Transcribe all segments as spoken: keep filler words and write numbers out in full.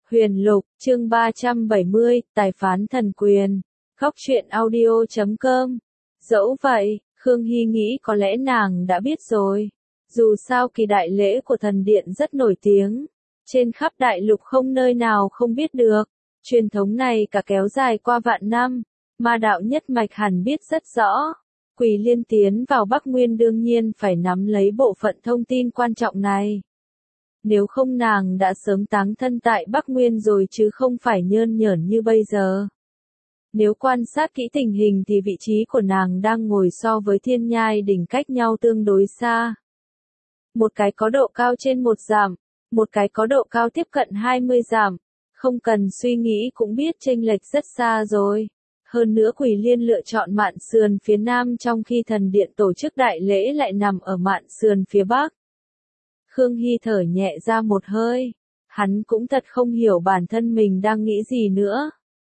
Huyền Lục, chương ba trăm bảy mươi, Tài phán thần quyền. Góc truyện audio chấm com. Dẫu vậy, Khương Hy nghĩ có lẽ nàng đã biết rồi. Dù sao kỳ đại lễ của thần điện rất nổi tiếng. Trên khắp đại lục không nơi nào không biết được. Truyền thống này cả kéo dài qua vạn năm. Ma đạo nhất mạch hẳn biết rất rõ. Quỷ Liên tiến vào Bắc Nguyên đương nhiên phải nắm lấy bộ phận thông tin quan trọng này. Nếu không nàng đã sớm táng thân tại Bắc Nguyên rồi chứ không phải nhơn nhởn như bây giờ. Nếu quan sát kỹ tình hình thì vị trí của nàng đang ngồi so với Thiên Nhai Đỉnh cách nhau tương đối xa. Một cái có độ cao trên một dặm, một cái có độ cao tiếp cận hai mươi dặm. Không cần suy nghĩ cũng biết chênh lệch rất xa rồi. Hơn nữa Quỷ Liên lựa chọn mạn sườn phía nam trong khi thần điện tổ chức đại lễ lại nằm ở mạn sườn phía bắc. Khương Hy thở nhẹ ra một hơi. Hắn cũng thật không hiểu bản thân mình đang nghĩ gì nữa.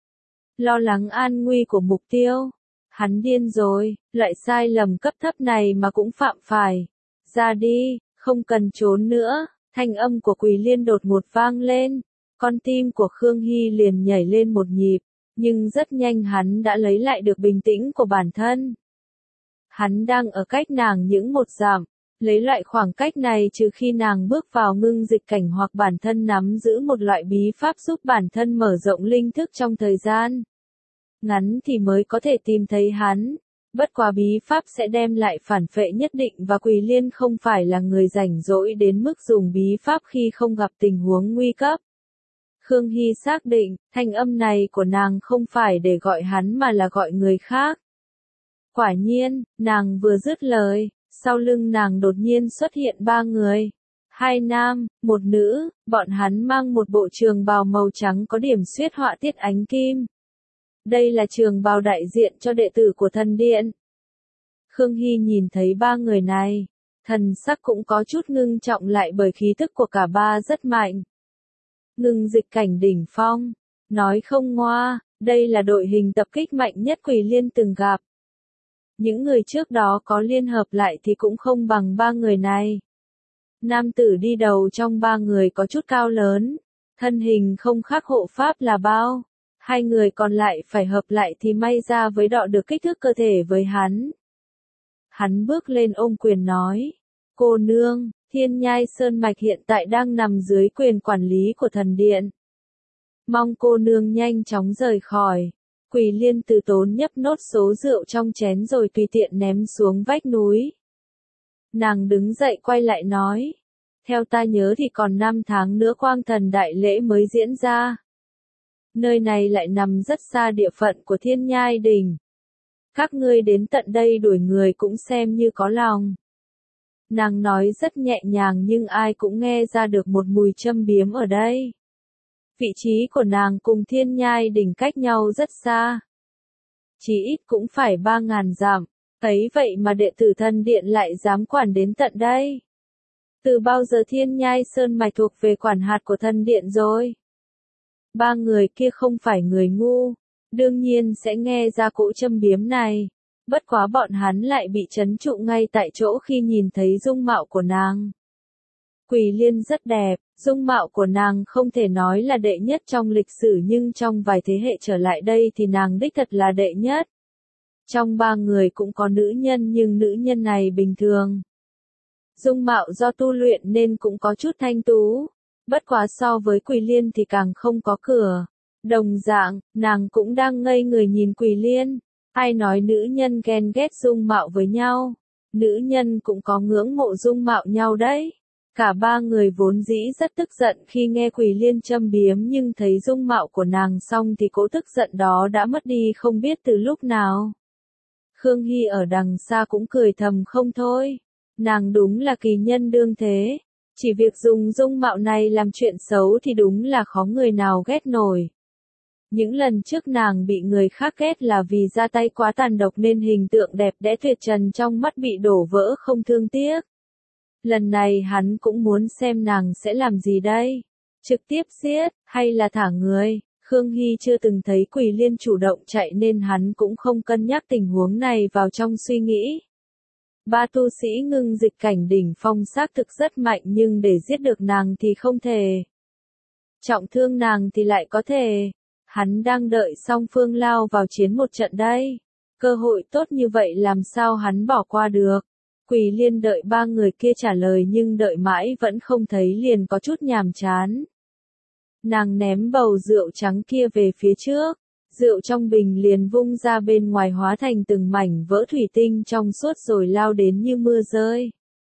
Lo lắng an nguy của mục tiêu. Hắn điên rồi, loại sai lầm cấp thấp này mà cũng phạm phải. Ra đi, không cần trốn nữa. Thanh âm của Quỷ Liên đột ngột vang lên. Con tim của Khương Hy liền nhảy lên một nhịp. Nhưng rất nhanh hắn đã lấy lại được bình tĩnh của bản thân. Hắn đang ở cách nàng những một dặm. Lấy loại khoảng cách này trừ khi nàng bước vào ngưng dịch cảnh hoặc bản thân nắm giữ một loại bí pháp giúp bản thân mở rộng linh thức trong thời gian ngắn thì mới có thể tìm thấy hắn. Bất quá bí pháp sẽ đem lại phản phệ nhất định và Quỷ Liên không phải là người rảnh rỗi đến mức dùng bí pháp khi không gặp tình huống nguy cấp. Khương Hy xác định, thanh âm này của nàng không phải để gọi hắn mà là gọi người khác. Quả nhiên, nàng vừa dứt lời. Sau lưng nàng đột nhiên xuất hiện ba người. Hai nam, một nữ, bọn hắn mang một bộ trường bào màu trắng có điểm xuyết họa tiết ánh kim. Đây là trường bào đại diện cho đệ tử của thần điện. Khương Hy nhìn thấy ba người này. Thần sắc cũng có chút ngưng trọng lại bởi khí thức của cả ba rất mạnh. Ngưng dịch cảnh đỉnh phong. Nói không ngoa, đây là đội hình tập kích mạnh nhất Quỷ Liên từng gặp. Những người trước đó có liên hợp lại thì cũng không bằng ba người này. Nam tử đi đầu trong ba người có chút cao lớn, thân hình không khác hộ pháp là bao. Hai người còn lại phải hợp lại thì may ra với đọ được kích thước cơ thể với hắn. Hắn bước lên ôm quyền nói, cô nương, Thiên Nhai Sơn Mạch hiện tại đang nằm dưới quyền quản lý của thần điện. Mong cô nương nhanh chóng rời khỏi. Quỷ Liên từ tốn nhấp nốt số rượu trong chén rồi tùy tiện ném xuống vách núi. Nàng đứng dậy quay lại nói. Theo ta nhớ thì còn năm tháng nữa quang thần đại lễ mới diễn ra. Nơi này lại nằm rất xa địa phận của Thiên Nhai Đỉnh. Các ngươi đến tận đây đuổi người cũng xem như có lòng. Nàng nói rất nhẹ nhàng nhưng ai cũng nghe ra được một mùi châm biếm ở đây. Vị trí của nàng cùng Thiên Nhai Đỉnh cách nhau rất xa. Chỉ ít cũng phải ba ngàn dặm. Ấy vậy mà đệ tử thần điện lại dám quản đến tận đây. Từ bao giờ Thiên Nhai Sơn Mạch thuộc về quản hạt của thần điện rồi? Ba người kia không phải người ngu. Đương nhiên sẽ nghe ra cỗ châm biếm này. Bất quá bọn hắn lại bị trấn trụ ngay tại chỗ khi nhìn thấy dung mạo của nàng. Quỷ Liên rất đẹp, dung mạo của nàng không thể nói là đệ nhất trong lịch sử nhưng trong vài thế hệ trở lại đây thì nàng đích thật là đệ nhất. Trong ba người cũng có nữ nhân nhưng nữ nhân này bình thường. Dung mạo do tu luyện nên cũng có chút thanh tú. Bất quá so với Quỷ Liên thì càng không có cửa. Đồng dạng, nàng cũng đang ngây người nhìn Quỷ Liên. Ai nói nữ nhân ghen ghét dung mạo với nhau. Nữ nhân cũng có ngưỡng mộ dung mạo nhau đấy. Cả ba người vốn dĩ rất tức giận khi nghe Quỷ Liên châm biếm nhưng thấy dung mạo của nàng xong thì cỗ tức giận đó đã mất đi không biết từ lúc nào. Khương Hy ở đằng xa cũng cười thầm không thôi. Nàng đúng là kỳ nhân đương thế. Chỉ việc dùng dung mạo này làm chuyện xấu thì đúng là khó người nào ghét nổi. Những lần trước nàng bị người khác ghét là vì ra tay quá tàn độc nên hình tượng đẹp đẽ tuyệt trần trong mắt bị đổ vỡ không thương tiếc. Lần này hắn cũng muốn xem nàng sẽ làm gì đây? Trực tiếp giết, hay là thả người? Khương Hy chưa từng thấy Quỷ Liên chủ động chạy nên hắn cũng không cân nhắc tình huống này vào trong suy nghĩ. Ba tu sĩ ngưng dịch cảnh đỉnh phong xác thực rất mạnh nhưng để giết được nàng thì không thể. trọng thương nàng thì lại có thể. Hắn đang đợi song phương lao vào chiến một trận đây. Cơ hội tốt như vậy làm sao hắn bỏ qua được. Quỳ Liên đợi ba người kia trả lời nhưng đợi mãi vẫn không thấy liền có chút nhàm chán. Nàng ném bầu rượu trắng kia về phía trước. Rượu trong bình liền vung ra bên ngoài hóa thành từng mảnh vỡ thủy tinh trong suốt rồi lao đến như mưa rơi.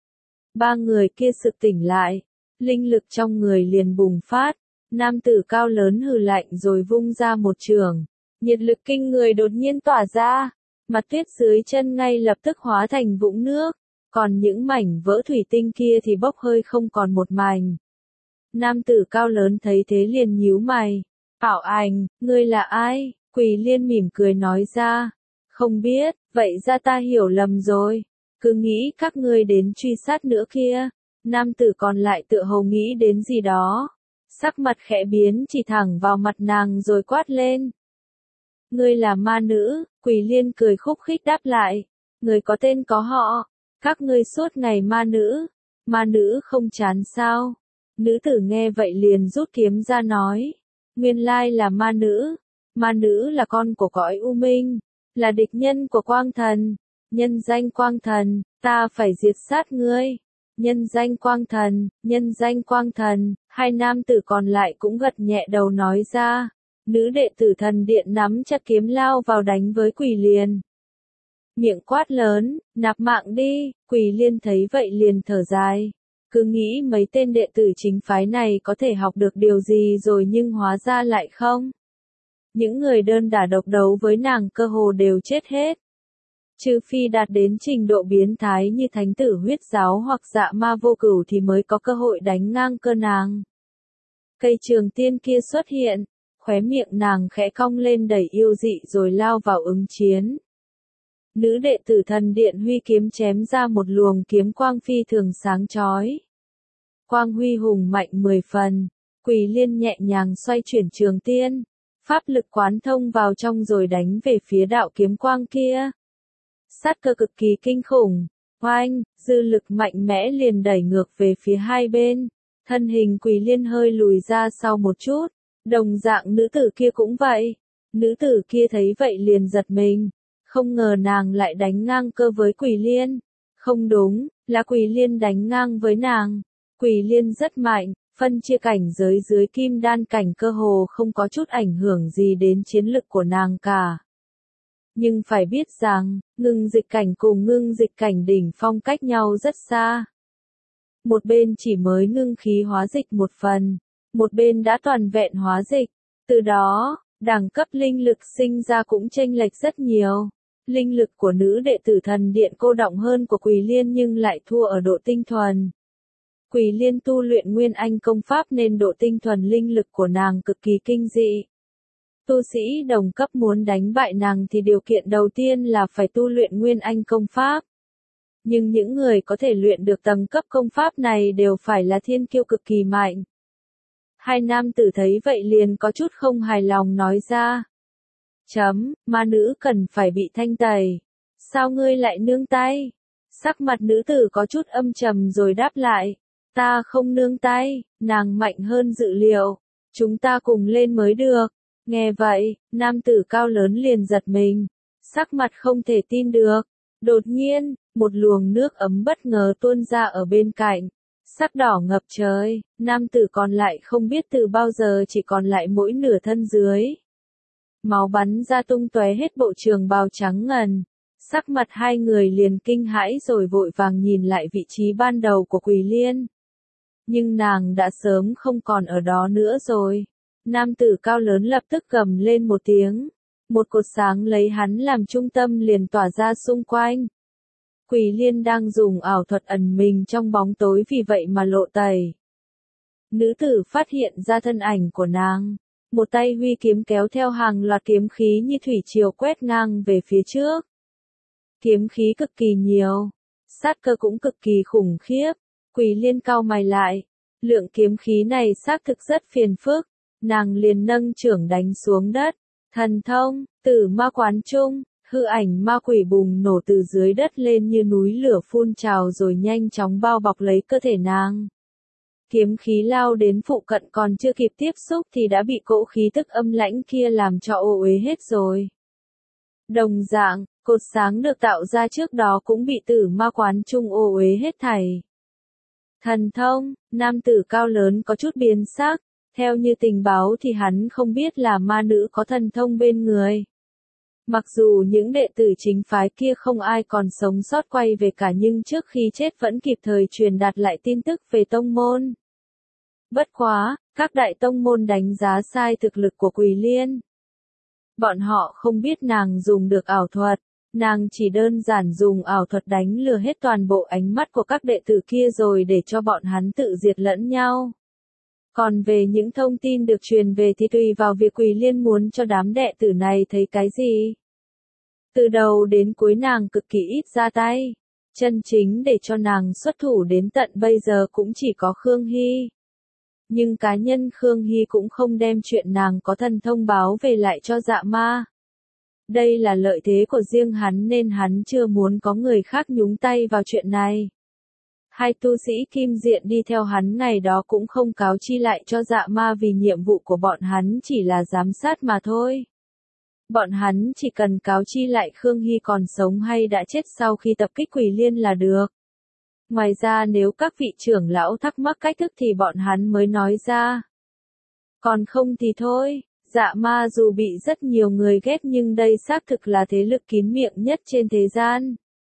Ba người kia sực tỉnh lại. Linh lực trong người liền bùng phát. Nam tử cao lớn hừ lạnh rồi vung ra một trường. Nhiệt lực kinh người đột nhiên tỏa ra. Mặt tuyết dưới chân ngay lập tức hóa thành vũng nước. Còn những mảnh vỡ thủy tinh kia thì bốc hơi không còn một mảnh. Nam tử cao lớn thấy thế liền nhíu mày. Bảo Ảnh, ngươi là ai? Quỳ Liên mỉm cười nói ra. Không biết, vậy ra ta hiểu lầm rồi. Cứ nghĩ các ngươi đến truy sát nữa kia. Nam tử còn lại tựa hồ nghĩ đến gì đó. Sắc mặt khẽ biến chỉ thẳng vào mặt nàng rồi quát lên. Ngươi là ma nữ, Quỳ Liên cười khúc khích đáp lại. Người có tên có họ. Các ngươi suốt ngày ma nữ. Ma nữ không chán sao? Nữ tử nghe vậy liền rút kiếm ra nói. Nguyên lai là ma nữ. Ma nữ là con của cõi U Minh. Là địch nhân của Quang Thần. Nhân danh Quang Thần, ta phải diệt sát ngươi. Nhân danh Quang Thần, nhân danh Quang Thần. Hai nam tử còn lại cũng gật nhẹ đầu nói ra. Nữ đệ tử thần điện nắm chặt kiếm lao vào đánh với Quỳ Liên. Miệng quát lớn, nạp mạng đi. Quỳ Liên thấy vậy liền thở dài. Cứ nghĩ mấy tên đệ tử chính phái này có thể học được điều gì rồi nhưng hóa ra lại không. Những người đơn đả độc đấu với nàng cơ hồ đều chết hết. Trừ phi đạt đến trình độ biến thái như thánh tử huyết giáo hoặc dạ ma vô cửu thì mới có cơ hội đánh ngang cơ nàng. Cây trường tiên kia xuất hiện, khóe miệng nàng khẽ cong lên đầy yêu dị rồi lao vào ứng chiến. Nữ đệ tử thần điện huy kiếm chém ra một luồng kiếm quang phi thường sáng chói. Quang huy hùng mạnh mười phần, Quỳ Liên nhẹ nhàng xoay chuyển trường tiên, pháp lực quán thông vào trong rồi đánh về phía đạo kiếm quang kia. Sát cơ cực kỳ kinh khủng, oanh, dư lực mạnh mẽ liền đẩy ngược về phía hai bên, thân hình Quỳ Liên hơi lùi ra sau một chút, đồng dạng nữ tử kia cũng vậy. Nữ tử kia thấy vậy liền giật mình. Không ngờ nàng lại đánh ngang cơ với Quỳ Liên. Không đúng, là Quỳ Liên đánh ngang với nàng. Quỳ Liên rất mạnh, phân chia cảnh giới dưới kim đan cảnh cơ hồ không có chút ảnh hưởng gì đến chiến lực của nàng cả. Nhưng phải biết rằng, ngưng dịch cảnh cùng ngưng dịch cảnh đỉnh phong cách nhau rất xa. Một bên chỉ mới ngưng khí hóa dịch một phần, một bên đã toàn vẹn hóa dịch. Từ đó, đẳng cấp linh lực sinh ra cũng chênh lệch rất nhiều. Linh lực của nữ đệ tử thần điện cô đọng hơn của Quỳ Liên nhưng lại thua ở độ tinh thuần. Quỳ Liên tu luyện Nguyên Anh công pháp nên độ tinh thuần linh lực của nàng cực kỳ kinh dị. Tu sĩ đồng cấp muốn đánh bại nàng thì điều kiện đầu tiên là phải tu luyện Nguyên Anh công pháp. Nhưng những người có thể luyện được tầng cấp công pháp này đều phải là thiên kiêu cực kỳ mạnh. Hai nam tử thấy vậy liền có chút không hài lòng nói ra. Chấm, ma nữ cần phải bị thanh tẩy. Sao ngươi lại nương tay? Sắc mặt nữ tử có chút âm trầm rồi đáp lại. Ta không nương tay, nàng mạnh hơn dự liệu. Chúng ta cùng lên mới được. Nghe vậy, nam tử cao lớn liền giật mình. Sắc mặt không thể tin được. Đột nhiên, một luồng nước ấm bất ngờ tuôn ra ở bên cạnh. Sắc đỏ ngập trời, nam tử còn lại không biết từ bao giờ chỉ còn lại mỗi nửa thân dưới. Máu bắn ra tung tóe hết bộ trường bào trắng ngần. Sắc mặt hai người liền kinh hãi rồi vội vàng nhìn lại vị trí ban đầu của Quỳ Liên. Nhưng nàng đã sớm không còn ở đó nữa rồi. Nam tử cao lớn lập tức gầm lên một tiếng. Một cột sáng lấy hắn làm trung tâm liền tỏa ra xung quanh. Quỳ Liên đang dùng ảo thuật ẩn mình trong bóng tối vì vậy mà lộ tẩy. Nữ tử phát hiện ra thân ảnh của nàng. Một tay huy kiếm kéo theo hàng loạt kiếm khí như thủy triều quét ngang về phía trước. Kiếm khí cực kỳ nhiều. Sát cơ cũng cực kỳ khủng khiếp. Quỳ Liên cau mày lại. Lượng kiếm khí này xác thực rất phiền phức. Nàng liền nâng chưởng đánh xuống đất. Thần thông, tử ma quán trung. Hư ảnh ma quỷ bùng nổ từ dưới đất lên như núi lửa phun trào rồi nhanh chóng bao bọc lấy cơ thể nàng. Kiếm khí lao đến phụ cận còn chưa kịp tiếp xúc thì đã bị cỗ khí tức âm lãnh kia làm cho ô uế hết rồi. Đồng dạng, cột sáng được tạo ra trước đó cũng bị tử ma quán trung ô uế hết thảy. Thần thông, nam tử cao lớn có chút biến sắc, theo như tình báo thì hắn không biết là ma nữ có thần thông bên người. Mặc dù những đệ tử chính phái kia không ai còn sống sót quay về cả nhưng trước khi chết vẫn kịp thời truyền đạt lại tin tức về tông môn. Bất quá, các đại tông môn đánh giá sai thực lực của Quỳ Liên. Bọn họ không biết nàng dùng được ảo thuật, nàng chỉ đơn giản dùng ảo thuật đánh lừa hết toàn bộ ánh mắt của các đệ tử kia rồi để cho bọn hắn tự diệt lẫn nhau. Còn về những thông tin được truyền về thì tùy vào việc Quỳ Liên muốn cho đám đệ tử này thấy cái gì. Từ đầu đến cuối nàng cực kỳ ít ra tay, chân chính để cho nàng xuất thủ đến tận bây giờ cũng chỉ có Khương Hy. Nhưng cá nhân Khương Hy cũng không đem chuyện nàng có thần thông báo về lại cho Dạ Ma. Đây là lợi thế của riêng hắn nên hắn chưa muốn có người khác nhúng tay vào chuyện này. Hai tu sĩ kim diện đi theo hắn ngày đó cũng không cáo chi lại cho Dạ Ma vì nhiệm vụ của bọn hắn chỉ là giám sát mà thôi. Bọn hắn chỉ cần cáo chi lại Khương Hy còn sống hay đã chết sau khi tập kích Quỳ Liên là được. Ngoài ra nếu các vị trưởng lão thắc mắc cách thức thì bọn hắn mới nói ra. Còn không thì thôi, Dạ Ma dù bị rất nhiều người ghét nhưng đây xác thực là thế lực kín miệng nhất trên thế gian.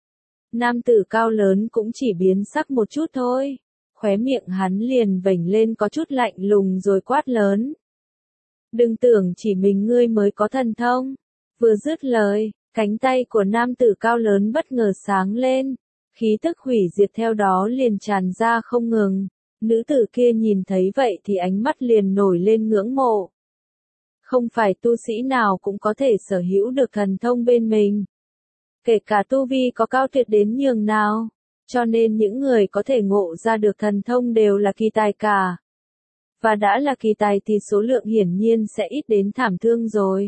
Nam tử cao lớn cũng chỉ biến sắc một chút thôi, khóe miệng hắn liền vểnh lên có chút lạnh lùng rồi quát lớn. Đừng tưởng chỉ mình ngươi mới có thần thông. Vừa dứt lời, cánh tay của nam tử cao lớn bất ngờ sáng lên, khí tức hủy diệt theo đó liền tràn ra không ngừng. Nữ tử kia nhìn thấy vậy thì ánh mắt liền nổi lên ngưỡng mộ. Không phải tu sĩ nào cũng có thể sở hữu được thần thông bên mình. Kể cả tu vi có cao tuyệt đến nhường nào, cho nên những người có thể ngộ ra được thần thông đều là kỳ tài cả. Và đã là kỳ tài thì số lượng hiển nhiên sẽ ít đến thảm thương rồi.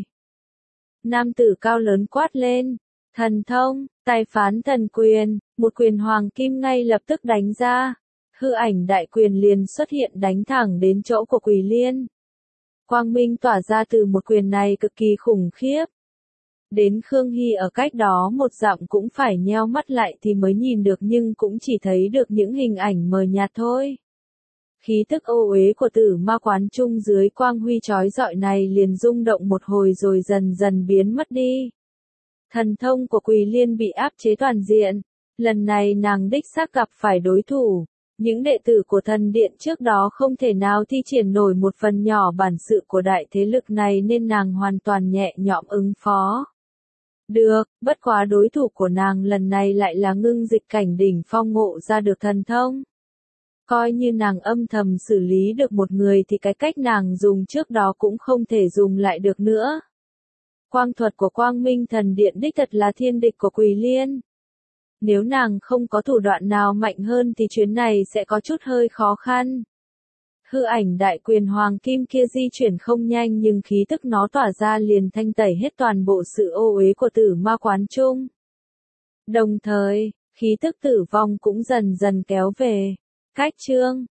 Nam tử cao lớn quát lên, thần thông, tài phán thần quyền, một quyền hoàng kim ngay lập tức đánh ra. Hư ảnh đại quyền liền xuất hiện đánh thẳng đến chỗ của Quỳ Liên. Quang minh tỏa ra từ một quyền này cực kỳ khủng khiếp. Đến Khương Hy ở cách đó một dặm cũng phải nheo mắt lại thì mới nhìn được nhưng cũng chỉ thấy được những hình ảnh mờ nhạt thôi. Khí tức ô uế của tử ma quán trung dưới quang huy chói rọi này liền rung động một hồi rồi dần dần biến mất đi. Thần thông của Quỳ Liên bị áp chế toàn diện. Lần này nàng đích xác gặp phải đối thủ. Những đệ tử của thần điện trước đó không thể nào thi triển nổi một phần nhỏ bản sự của đại thế lực này nên nàng hoàn toàn nhẹ nhõm ứng phó. Được, bất quá đối thủ của nàng lần này lại là ngưng dịch cảnh đỉnh phong ngộ ra được thần thông. Coi như nàng âm thầm xử lý được một người thì cái cách nàng dùng trước đó cũng không thể dùng lại được nữa. Quang thuật của Quang Minh Thần Điện đích thật là thiên địch của Quỳ Liên. Nếu nàng không có thủ đoạn nào mạnh hơn thì chuyến này sẽ có chút hơi khó khăn. Hư ảnh đại quyền hoàng kim kia di chuyển không nhanh nhưng khí tức nó tỏa ra liền thanh tẩy hết toàn bộ sự ô uế của tử ma quán trung. Đồng thời, khí tức tử vong cũng dần dần kéo về. Cách chương